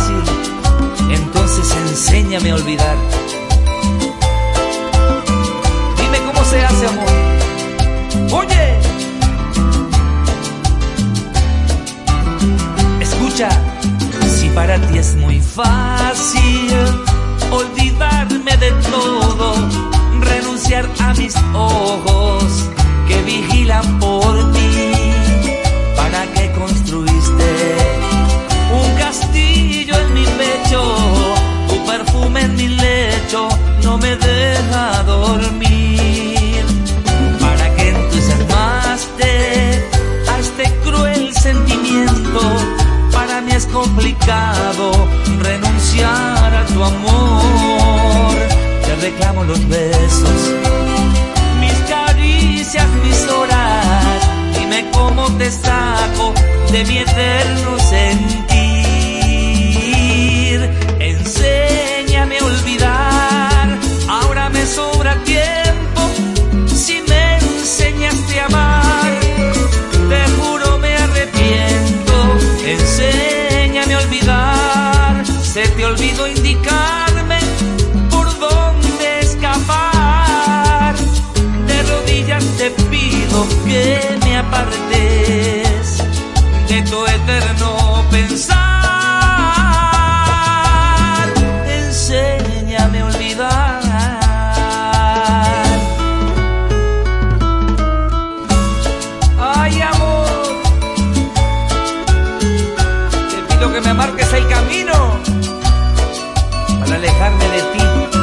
fácil, entonces enséñame a olvidar. Dime cómo se hace, amor. Oye, escucha. Si para ti es muy fácil olvidarme de todo, renunciar a mis ojos que vigilan por ti, ¿para qué construiste un castillo en mi pecho? Tu perfume en mi lecho no me deja dormir. ¿Para qué entusiasmaste a este cruel sentimiento? Para mí es complicado renunciar a tu amor. Te reclamo los besos, mis caricias, mis horas. Dime cómo te saco de mi eterno sentir. Enséñame a olvidar, ahora me sobra tiempo. Si me enseñaste a amar, te juro me arrepiento. Enséñame a olvidar, se te olvidó indicarme por dónde escapar. De rodillas te pido que me apartes de tu eterno pensar. Enséñame a olvidar. Ay, amor, te pido que me marques el camino para alejarme de ti.